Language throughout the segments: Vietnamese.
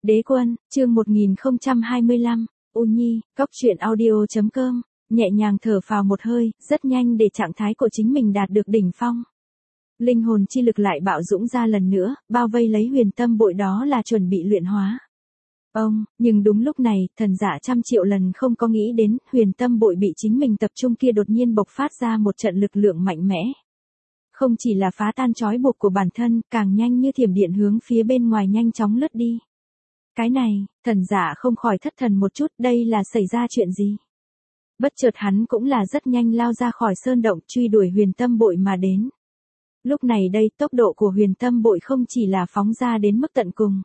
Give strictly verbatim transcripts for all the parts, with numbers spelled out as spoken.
Đế quân, chương một nghìn không trăm hai mươi lăm, U Nhi, cóc truyện audio chấm com, nhẹ nhàng thở phào một hơi, rất nhanh để trạng thái của chính mình đạt được đỉnh phong. Linh hồn chi lực lại bạo dũng ra lần nữa, bao vây lấy huyền tâm bội, đó là chuẩn bị luyện hóa. Ông, nhưng đúng lúc này, thần giả trăm triệu lần không có nghĩ đến, huyền tâm bội bị chính mình tập trung kia đột nhiên bộc phát ra một trận lực lượng mạnh mẽ. Không chỉ là phá tan trói buộc của bản thân, càng nhanh như thiểm điện hướng phía bên ngoài nhanh chóng lướt đi. Cái này, thần giả không khỏi thất thần một chút, đây là xảy ra chuyện gì? Bất chợt hắn cũng là rất nhanh lao ra khỏi sơn động, truy đuổi huyền tâm bội mà đến. Lúc này đây, tốc độ của huyền tâm bội không chỉ là phóng ra đến mức tận cùng.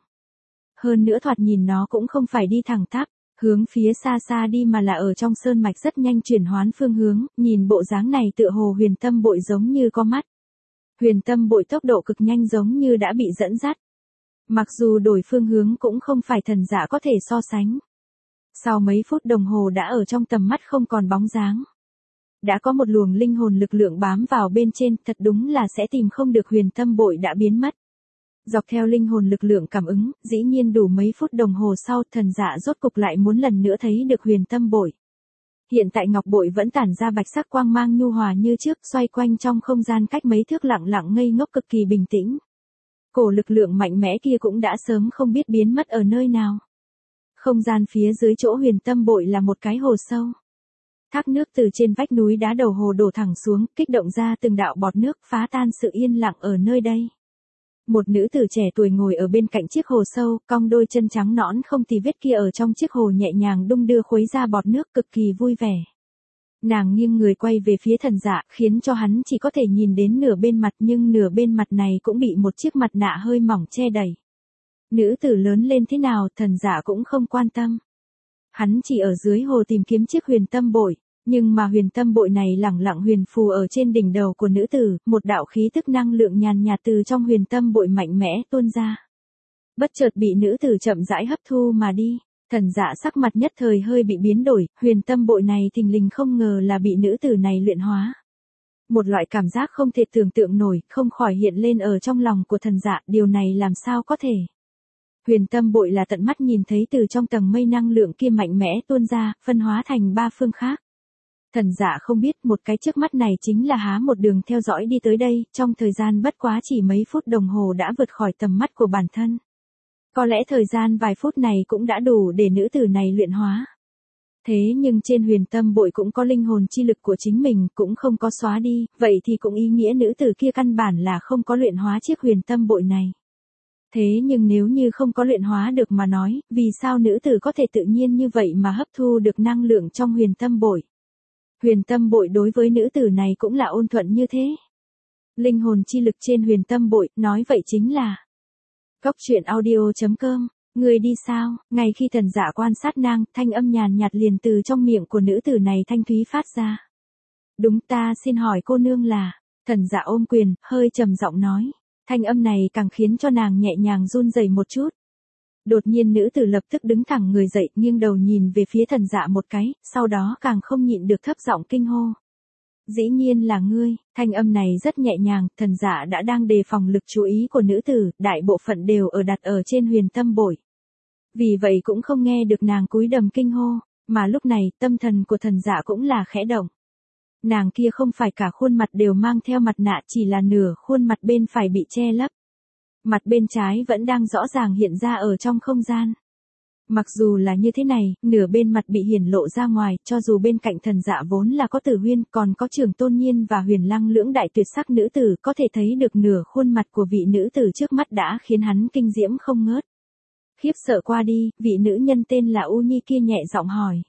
Hơn nữa thoạt nhìn nó cũng không phải đi thẳng tắp, hướng phía xa xa đi mà là ở trong sơn mạch rất nhanh chuyển hoán phương hướng, nhìn bộ dáng này tựa hồ huyền tâm bội giống như có mắt. Huyền tâm bội tốc độ cực nhanh giống như đã bị dẫn dắt. Mặc dù đổi phương hướng cũng không phải thần giả có thể so sánh. Sau mấy phút đồng hồ đã ở trong tầm mắt không còn bóng dáng. Đã có một luồng linh hồn lực lượng bám vào bên trên, thật đúng là sẽ tìm không được huyền tâm bội đã biến mất. Dọc theo linh hồn lực lượng cảm ứng, dĩ nhiên đủ mấy phút đồng hồ sau, thần giả rốt cục lại muốn lần nữa thấy được huyền tâm bội. Hiện tại ngọc bội vẫn tản ra bạch sắc quang mang nhu hòa như trước, xoay quanh trong không gian cách mấy thước, lặng lặng ngây ngốc cực kỳ bình tĩnh. Cổ lực lượng mạnh mẽ kia cũng đã sớm không biết biến mất ở nơi nào. Không gian phía dưới chỗ huyền tâm bội là một cái hồ sâu. Thác nước từ trên vách núi đá đầu hồ đổ thẳng xuống, kích động ra từng đạo bọt nước, phá tan sự yên lặng ở nơi đây. Một nữ tử trẻ tuổi ngồi ở bên cạnh chiếc hồ sâu, cong đôi chân trắng nõn không tì vết kia ở trong chiếc hồ nhẹ nhàng đung đưa khuấy ra bọt nước, cực kỳ vui vẻ. Nàng nghiêng người quay về phía thần giả, khiến cho hắn chỉ có thể nhìn đến nửa bên mặt, nhưng nửa bên mặt này cũng bị một chiếc mặt nạ hơi mỏng che đầy. Nữ tử lớn lên thế nào, thần giả cũng không quan tâm. Hắn chỉ ở dưới hồ tìm kiếm chiếc huyền tâm bội, nhưng mà huyền tâm bội này lẳng lặng huyền phù ở trên đỉnh đầu của nữ tử, một đạo khí tức năng lượng nhàn nhạt từ trong huyền tâm bội mạnh mẽ tuôn ra. Bất chợt bị nữ tử chậm rãi hấp thu mà đi. Thần giả sắc mặt nhất thời hơi bị biến đổi, huyền tâm bội này thình lình không ngờ là bị nữ tử này luyện hóa. Một loại cảm giác không thể tưởng tượng nổi, không khỏi hiện lên ở trong lòng của thần giả, điều này làm sao có thể. Huyền tâm bội là tận mắt nhìn thấy từ trong tầng mây năng lượng kia mạnh mẽ tuôn ra, phân hóa thành ba phương khác. Thần giả không biết một cái trước mắt này chính là há một đường theo dõi đi tới đây, trong thời gian bất quá chỉ mấy phút đồng hồ đã vượt khỏi tầm mắt của bản thân. Có lẽ thời gian vài phút này cũng đã đủ để nữ tử này luyện hóa. Thế nhưng trên huyền tâm bội cũng có linh hồn chi lực của chính mình, cũng không có xóa đi, vậy thì cũng ý nghĩa nữ tử kia căn bản là không có luyện hóa chiếc huyền tâm bội này. Thế nhưng nếu như không có luyện hóa được mà nói, vì sao nữ tử có thể tự nhiên như vậy mà hấp thu được năng lượng trong huyền tâm bội? Huyền tâm bội đối với nữ tử này cũng là ôn thuận như thế. Linh hồn chi lực trên huyền tâm bội, nói vậy chính là cóc truyện audio chấm com, người đi sao? Ngay khi thần giả quan sát nàng, thanh âm nhàn nhạt liền từ trong miệng của nữ tử này thanh thúy phát ra. Đúng, ta xin hỏi cô nương là, thần giả ôm quyền, hơi trầm giọng nói. Thanh âm này càng khiến cho nàng nhẹ nhàng run rẩy một chút. Đột nhiên nữ tử lập tức đứng thẳng người dậy, nghiêng đầu nhìn về phía thần giả một cái, sau đó càng không nhịn được thấp giọng kinh hô. Dĩ nhiên là ngươi. Thanh âm này rất nhẹ nhàng, thần giả đã đang đề phòng lực chú ý của nữ tử, đại bộ phận đều ở đặt ở trên huyền tâm bội. Vì vậy cũng không nghe được nàng cúi đầm kinh hô, mà lúc này tâm thần của thần giả cũng là khẽ động. Nàng kia không phải cả khuôn mặt đều mang theo mặt nạ, chỉ là nửa khuôn mặt bên phải bị che lấp. Mặt bên trái vẫn đang rõ ràng hiện ra ở trong không gian. Mặc dù là như thế này, nửa bên mặt bị hiển lộ ra ngoài, cho dù bên cạnh thần dạ vốn là có Tử Huyên, còn có Trường Tôn Nhiên và Huyền Lăng lưỡng đại tuyệt sắc nữ tử, có thể thấy được nửa khuôn mặt của vị nữ tử trước mắt đã khiến hắn kinh diễm không ngớt. Khiếp sợ qua đi, vị nữ nhân tên là U Nhi kia nhẹ giọng hỏi.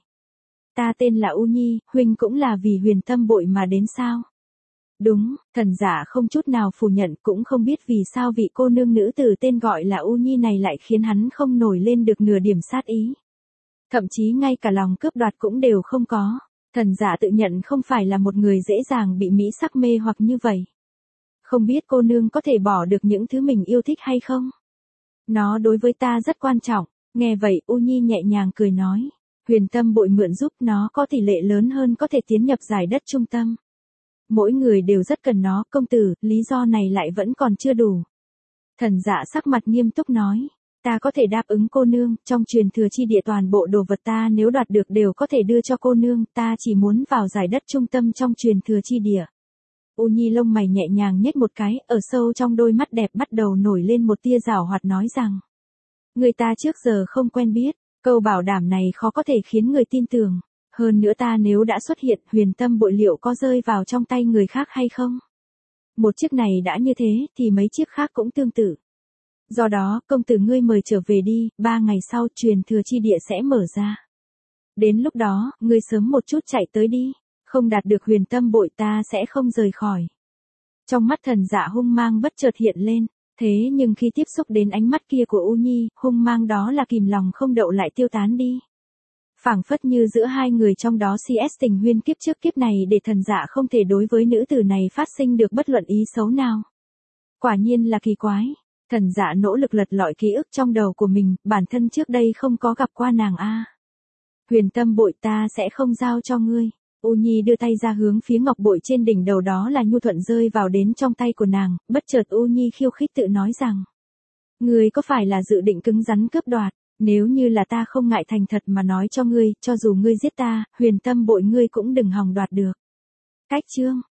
Ta tên là U Nhi, huynh cũng là vì huyền tâm bội mà đến sao? Đúng, thần giả không chút nào phủ nhận, cũng không biết vì sao vị cô nương nữ tử tên gọi là U Nhi này lại khiến hắn không nổi lên được nửa điểm sát ý. Thậm chí ngay cả lòng cướp đoạt cũng đều không có. Thần giả tự nhận không phải là một người dễ dàng bị mỹ sắc mê hoặc như vậy. Không biết cô nương có thể bỏ được những thứ mình yêu thích hay không? Nó đối với ta rất quan trọng. Nghe vậy U Nhi nhẹ nhàng cười nói. Huyền tâm bội mượn giúp nó có tỷ lệ lớn hơn có thể tiến nhập giải đất trung tâm. Mỗi người đều rất cần nó, công tử, lý do này lại vẫn còn chưa đủ. Thần giả sắc mặt nghiêm túc nói. Ta có thể đáp ứng cô nương, trong truyền thừa chi địa toàn bộ đồ vật ta nếu đoạt được đều có thể đưa cho cô nương, ta chỉ muốn vào giải đất trung tâm trong truyền thừa chi địa. U Nhi lông mày nhẹ nhàng nhếch một cái, ở sâu trong đôi mắt đẹp bắt đầu nổi lên một tia giảo hoạt nói rằng. Người ta trước giờ không quen biết, câu bảo đảm này khó có thể khiến người tin tưởng. Hơn nữa ta nếu đã xuất hiện, huyền tâm bội liệu có rơi vào trong tay người khác hay không? Một chiếc này đã như thế, thì mấy chiếc khác cũng tương tự. Do đó, công tử ngươi mời trở về đi, ba ngày sau truyền thừa chi địa sẽ mở ra. Đến lúc đó, ngươi sớm một chút chạy tới đi, không đạt được huyền tâm bội ta sẽ không rời khỏi. Trong mắt Thần Dạ hung mang bất chợt hiện lên, thế nhưng khi tiếp xúc đến ánh mắt kia của U Nhi, hung mang đó là kìm lòng không đậu lại tiêu tán đi. Phảng phất như giữa hai người trong đó xê ét tình huyên kiếp trước kiếp này để Thần Dạ không thể đối với nữ tử này phát sinh được bất luận ý xấu nào. Quả nhiên là kỳ quái. Thần Dạ nỗ lực lật lọi ký ức trong đầu của mình, bản thân trước đây không có gặp qua nàng a. Huyền tâm bội ta sẽ không giao cho ngươi. U Nhi đưa tay ra hướng phía ngọc bội trên đỉnh đầu đó là nhu thuận rơi vào đến trong tay của nàng, bất chợt U Nhi khiêu khích tự nói rằng. Ngươi có phải là dự định cứng rắn cướp đoạt, nếu như là ta không ngại thành thật mà nói cho ngươi, cho dù ngươi giết ta, huyền tâm bội ngươi cũng đừng hòng đoạt được. Cách chương